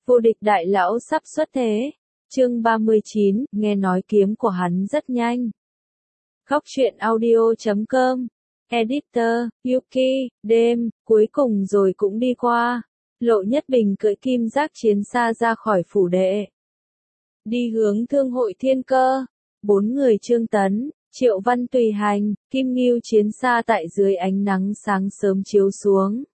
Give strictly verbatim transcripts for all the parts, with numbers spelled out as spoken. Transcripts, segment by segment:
Vô địch đại lão sắp xuất thế. Chương ba mươi chín, nghe nói kiếm của hắn rất nhanh. Góc truyện audio chấm com. Editor, Yuki, đêm, cuối cùng rồi cũng đi qua. Lộ Nhất Bình cưỡi kim giác chiến xa ra khỏi phủ đệ. Đi hướng thương hội thiên cơ. Bốn người Trương Tấn, Triệu Văn tùy hành, Kim Ngưu chiến xa tại dưới ánh nắng sáng sớm chiếu xuống.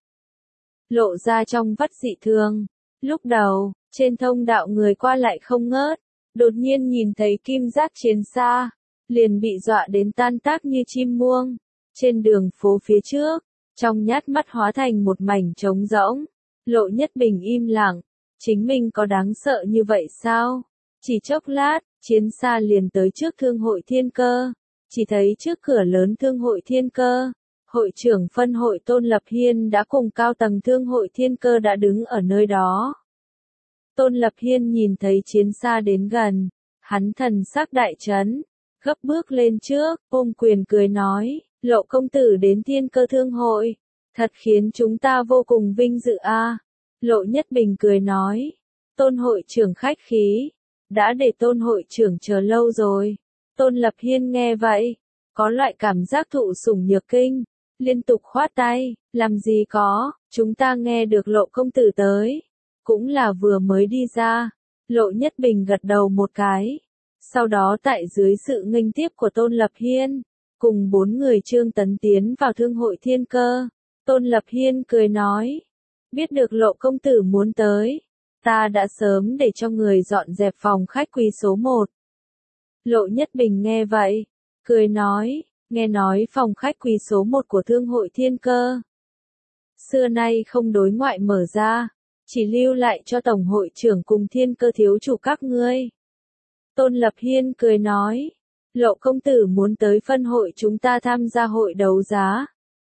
Lộ ra trong vắt dị thương. Lúc đầu, trên thông đạo người qua lại không ngớt, đột nhiên nhìn thấy kim giác chiến xa, liền bị dọa đến tan tác như chim muông. Trên đường phố phía trước, trong nhát mắt hóa thành một mảnh trống rỗng. Lộ Nhất Bình im lặng, chính mình có đáng sợ như vậy sao? Chỉ chốc lát, chiến xa liền tới trước thương hội thiên cơ, chỉ thấy trước cửa lớn thương hội thiên cơ, hội trưởng phân hội Tôn Lập Hiên đã cùng cao tầng thương hội thiên cơ đã đứng ở nơi đó. Tôn Lập Hiên nhìn thấy chiến xa đến gần, hắn thần sắc đại chấn, gấp bước lên trước, ôm quyền cười nói, Lộ công tử đến thiên cơ thương hội, thật khiến chúng ta vô cùng vinh dự a. Lộ Nhất Bình cười nói, Tôn hội trưởng khách khí, đã để Tôn hội trưởng chờ lâu rồi. Tôn Lập Hiên nghe vậy, có loại cảm giác thụ sủng nhược kinh, liên tục khoát tay, làm gì có, chúng ta nghe được Lộ công tử tới, cũng là vừa mới đi ra. Lộ Nhất Bình gật đầu một cái, sau đó tại dưới sự nghênh tiếp của Tôn Lập Hiên, cùng bốn người Trương Tấn tiến vào thương hội thiên cơ. Tôn Lập Hiên cười nói, biết được Lộ công tử muốn tới, ta đã sớm để cho người dọn dẹp phòng khách quý số một. Lộ Nhất Bình nghe vậy, cười nói, nghe nói phòng khách quý số một của thương hội thiên cơ xưa nay không đối ngoại mở ra, chỉ lưu lại cho tổng hội trưởng cùng thiên cơ thiếu chủ các ngươi. Tôn Lập Hiên cười nói, Lộ công tử muốn tới phân hội chúng ta tham gia hội đấu giá.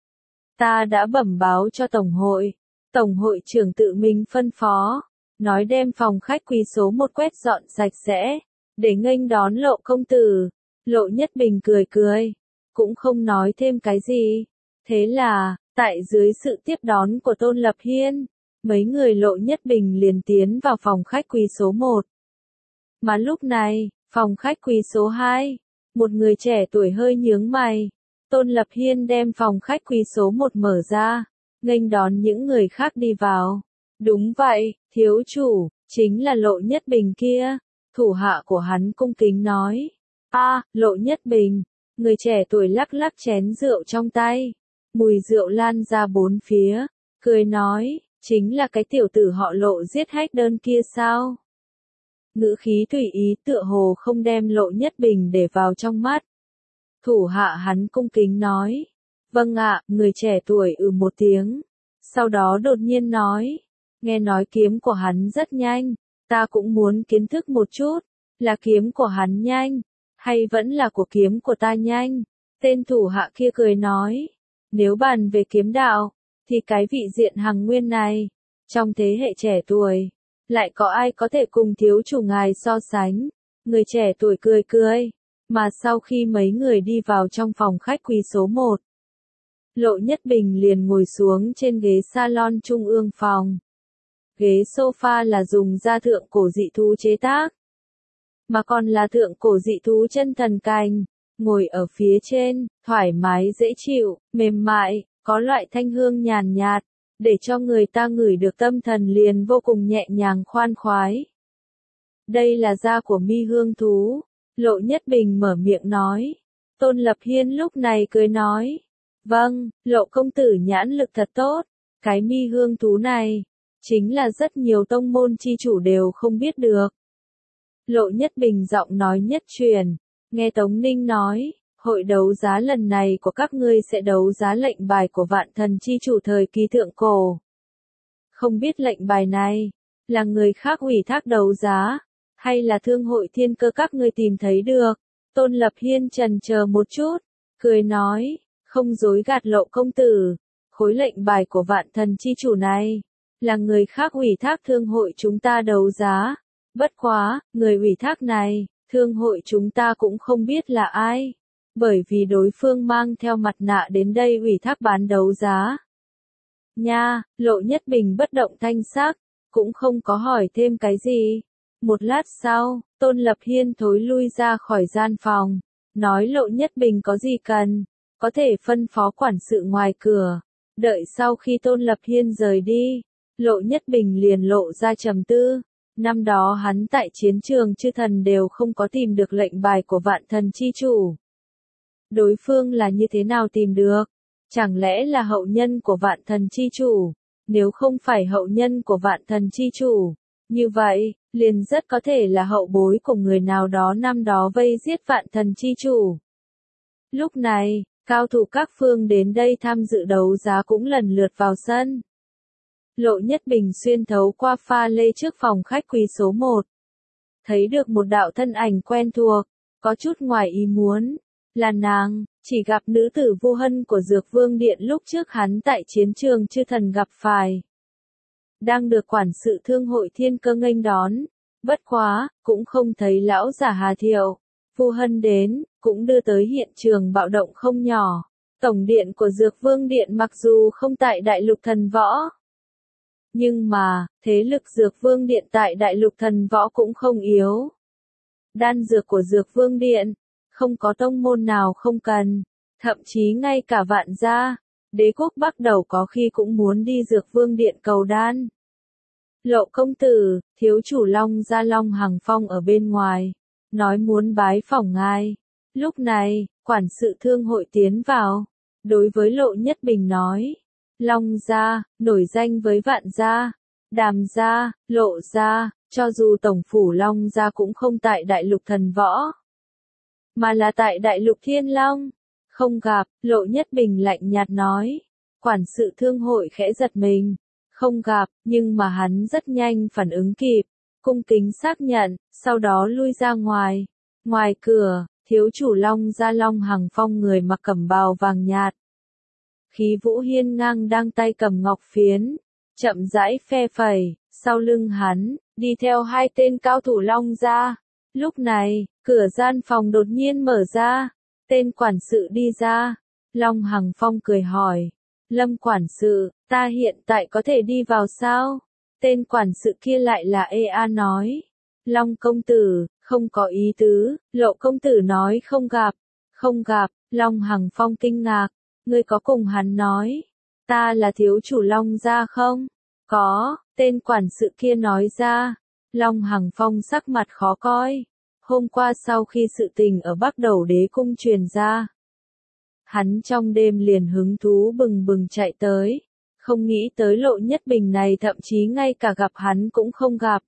Ta đã bẩm báo cho tổng hội, tổng hội trưởng tự mình phân phó, nói đem phòng khách quý số một quét dọn sạch sẽ, để nghênh đón Lộ công tử. Lộ Nhất Bình cười cười, cũng không nói thêm cái gì. Thế là, tại dưới sự tiếp đón của Tôn Lập Hiên, mấy người Lộ Nhất Bình liền tiến vào phòng khách quý số một. Mà lúc này, phòng khách quý số hai, một người trẻ tuổi hơi nhướng mày. Tôn Lập Hiên đem phòng khách quý số một mở ra, nghênh đón những người khác đi vào. Đúng vậy, thiếu chủ, chính là Lộ Nhất Bình kia. Thủ hạ của hắn cung kính nói. A, à, Lộ Nhất Bình. Người trẻ tuổi lắc lắc chén rượu trong tay. Mùi rượu lan ra bốn phía. Cười nói, chính là cái tiểu tử họ Lộ giết hách đơn kia sao? Ngữ khí tùy ý tựa hồ không đem Lộ Nhất Bình để vào trong mắt. Thủ hạ hắn cung kính nói. Vâng ạ, người trẻ tuổi ừ một tiếng. Sau đó đột nhiên nói. Nghe nói kiếm của hắn rất nhanh. Ta cũng muốn kiến thức một chút. Là kiếm của hắn nhanh. Hay vẫn là của kiếm của ta nhanh. Tên thủ hạ kia cười nói. Nếu bàn về kiếm đạo. Thì cái vị diện Hằng Nguyên này. Trong thế hệ trẻ tuổi. Lại có ai có thể cùng thiếu chủ ngài so sánh. Người trẻ tuổi cười cười. Mà sau khi mấy người đi vào trong phòng khách quý số một. Lộ Nhất Bình liền ngồi xuống trên ghế salon trung ương phòng. Ghế sofa là dùng da thượng cổ dị thú chế tác. Mà còn là thượng cổ dị thú chân thần cành. Ngồi ở phía trên, thoải mái dễ chịu, mềm mại, có loại thanh hương nhàn nhạt, để cho người ta ngửi được tâm thần liền vô cùng nhẹ nhàng khoan khoái. Đây là da của mi hương thú. Lộ Nhất Bình mở miệng nói. Tôn Lập Hiên lúc này cười nói. Vâng, Lộ công tử nhãn lực thật tốt. Cái mi hương thú này, chính là rất nhiều tông môn chi chủ đều không biết được. Lộ Nhất Bình giọng nói nhất truyền. Nghe Tống Ninh nói, hội đấu giá lần này của các ngươi sẽ đấu giá lệnh bài của vạn thần chi chủ thời kỳ thượng cổ. Không biết lệnh bài này, là người khác ủy thác đấu giá, hay là thương hội thiên cơ các ngươi tìm thấy được. Tôn Lập Hiên chần chờ một chút, cười nói, không dối gạt Lộ công tử, khối lệnh bài của vạn thần chi chủ này, là người khác ủy thác thương hội chúng ta đấu giá. Bất quá, người ủy thác này, thương hội chúng ta cũng không biết là ai, bởi vì đối phương mang theo mặt nạ đến đây ủy thác bán đấu giá. Nha, Lộ Nhất Bình bất động thanh sắc, cũng không có hỏi thêm cái gì. Một lát sau, Tôn Lập Hiên thối lui ra khỏi gian phòng, nói Lộ Nhất Bình có gì cần, có thể phân phó quản sự ngoài cửa. Đợi sau khi Tôn Lập Hiên rời đi, Lộ Nhất Bình liền lộ ra trầm tư. Năm đó hắn tại chiến trường chư thần đều không có tìm được lệnh bài của vạn thần chi chủ. Đối phương là như thế nào tìm được? Chẳng lẽ là hậu nhân của vạn thần chi chủ? Nếu không phải hậu nhân của vạn thần chi chủ, như vậy, liền rất có thể là hậu bối của người nào đó năm đó vây giết vạn thần chi chủ. Lúc này, cao thủ các phương đến đây tham dự đấu giá cũng lần lượt vào sân. Lộ Nhất Bình xuyên thấu qua pha lê trước phòng khách quý số một. Thấy được một đạo thân ảnh quen thuộc, có chút ngoài ý muốn. Là nàng, chỉ gặp nữ tử Vu Hân của Dược Vương Điện lúc trước hắn tại chiến trường chư thần gặp phải. Đang được quản sự thương hội Thiên Cơ nghênh đón. Bất quá, cũng không thấy lão giả Hà Thiệu. Vu Hân đến, cũng đưa tới hiện trường bạo động không nhỏ. Tổng điện của Dược Vương Điện mặc dù không tại Đại Lục Thần Võ. Nhưng mà, thế lực Dược Vương Điện tại Đại Lục Thần Võ cũng không yếu. Đan dược của Dược Vương Điện, không có tông môn nào không cần. Thậm chí ngay cả Vạn gia, đế quốc Bắc Đầu có khi cũng muốn đi Dược Vương Điện cầu đan. Lộ công tử, thiếu chủ Long gia Long Hằng Phong ở bên ngoài, nói muốn bái phỏng ngài. Lúc này, quản sự thương hội tiến vào, đối với Lộ Nhất Bình nói. Long gia, nổi danh với Vạn gia, Đàm gia, Lộ gia, cho dù tổng phủ Long gia cũng không tại Đại Lục Thần Võ, mà là tại Đại Lục Thiên Long. Không gặp, Lộ Nhất Bình lạnh nhạt nói. Quản sự thương hội khẽ giật mình. Không gặp, nhưng mà hắn rất nhanh phản ứng kịp, cung kính xác nhận, sau đó lui ra ngoài. Ngoài cửa, thiếu chủ Long gia Long Hằng Phong người mặc cẩm bào vàng nhạt. Khí vũ hiên ngang đang tay cầm ngọc phiến, chậm rãi phe phẩy, sau lưng hắn, đi theo hai tên cao thủ Long gia. Lúc này, cửa gian phòng đột nhiên mở ra, tên quản sự đi ra. Long Hằng Phong cười hỏi, Lâm quản sự, ta hiện tại có thể đi vào sao? Tên quản sự kia lại là ê a nói. Long công tử, không có ý tứ. Lộ công tử nói không gặp. Không gặp, Long Hằng Phong kinh ngạc. Ngươi có cùng hắn nói, ta là thiếu chủ Long gia không? Có, tên quản sự kia nói ra. Long Hằng Phong sắc mặt khó coi. Hôm qua sau khi sự tình ở Bắc Đầu Đế cung truyền ra, hắn trong đêm liền hứng thú bừng bừng chạy tới, không nghĩ tới Lộ Nhất Bình này thậm chí ngay cả gặp hắn cũng không gặp.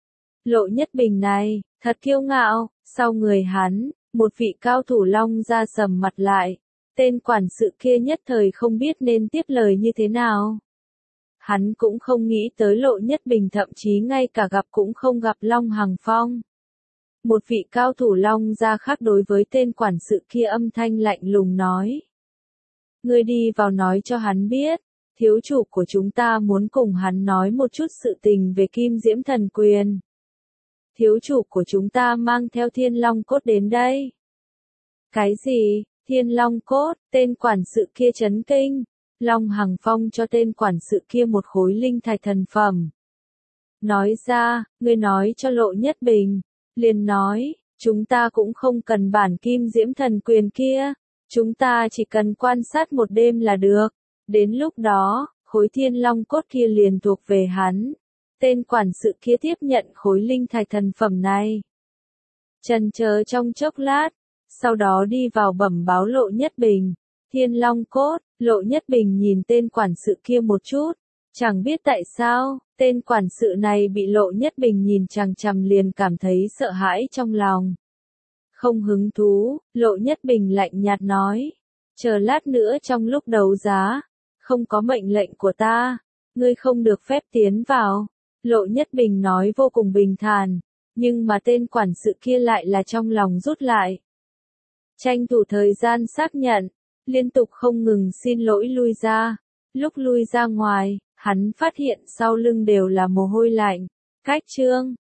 Lộ Nhất Bình này, thật kiêu ngạo, sau người hắn, một vị cao thủ Long gia sầm mặt lại, tên quản sự kia nhất thời không biết nên tiếp lời như thế nào. Hắn cũng không nghĩ tới Lộ Nhất Bình thậm chí ngay cả gặp cũng không gặp Long Hằng Phong. Một vị cao thủ Long gia khác đối với tên quản sự kia âm thanh lạnh lùng nói. Ngươi đi vào nói cho hắn biết, thiếu chủ của chúng ta muốn cùng hắn nói một chút sự tình về Kim Diễm Thần Quyền. Thiếu chủ của chúng ta mang theo Thiên Long Cốt đến đây. Cái gì? Thiên Long Cốt? Tên quản sự kia chấn kinh. Long Hằng Phong cho tên quản sự kia một khối linh thạch thần phẩm. Nói ra, ngươi nói cho Lộ Nhất Bình. Liền nói, chúng ta cũng không cần bản Kim Diễm Thần Quyền kia. Chúng ta chỉ cần quan sát một đêm là được. Đến lúc đó, khối Thiên Long Cốt kia liền thuộc về hắn. Tên quản sự kia tiếp nhận khối linh thạch thần phẩm này. Chần chờ trong chốc lát, sau đó đi vào bẩm báo Lộ Nhất Bình. Thiên Long Cốt, Lộ Nhất Bình nhìn tên quản sự kia một chút. Chẳng biết tại sao, tên quản sự này bị Lộ Nhất Bình nhìn chằm chằm liền cảm thấy sợ hãi trong lòng. Không hứng thú, Lộ Nhất Bình lạnh nhạt nói. Chờ lát nữa trong lúc đấu giá, không có mệnh lệnh của ta, ngươi không được phép tiến vào. Lộ Nhất Bình nói vô cùng bình thản, nhưng mà tên quản sự kia lại là trong lòng rút lại. Tranh thủ thời gian xác nhận, liên tục không ngừng xin lỗi lui ra. Lúc lui ra ngoài, hắn phát hiện sau lưng đều là mồ hôi lạnh. Cách chương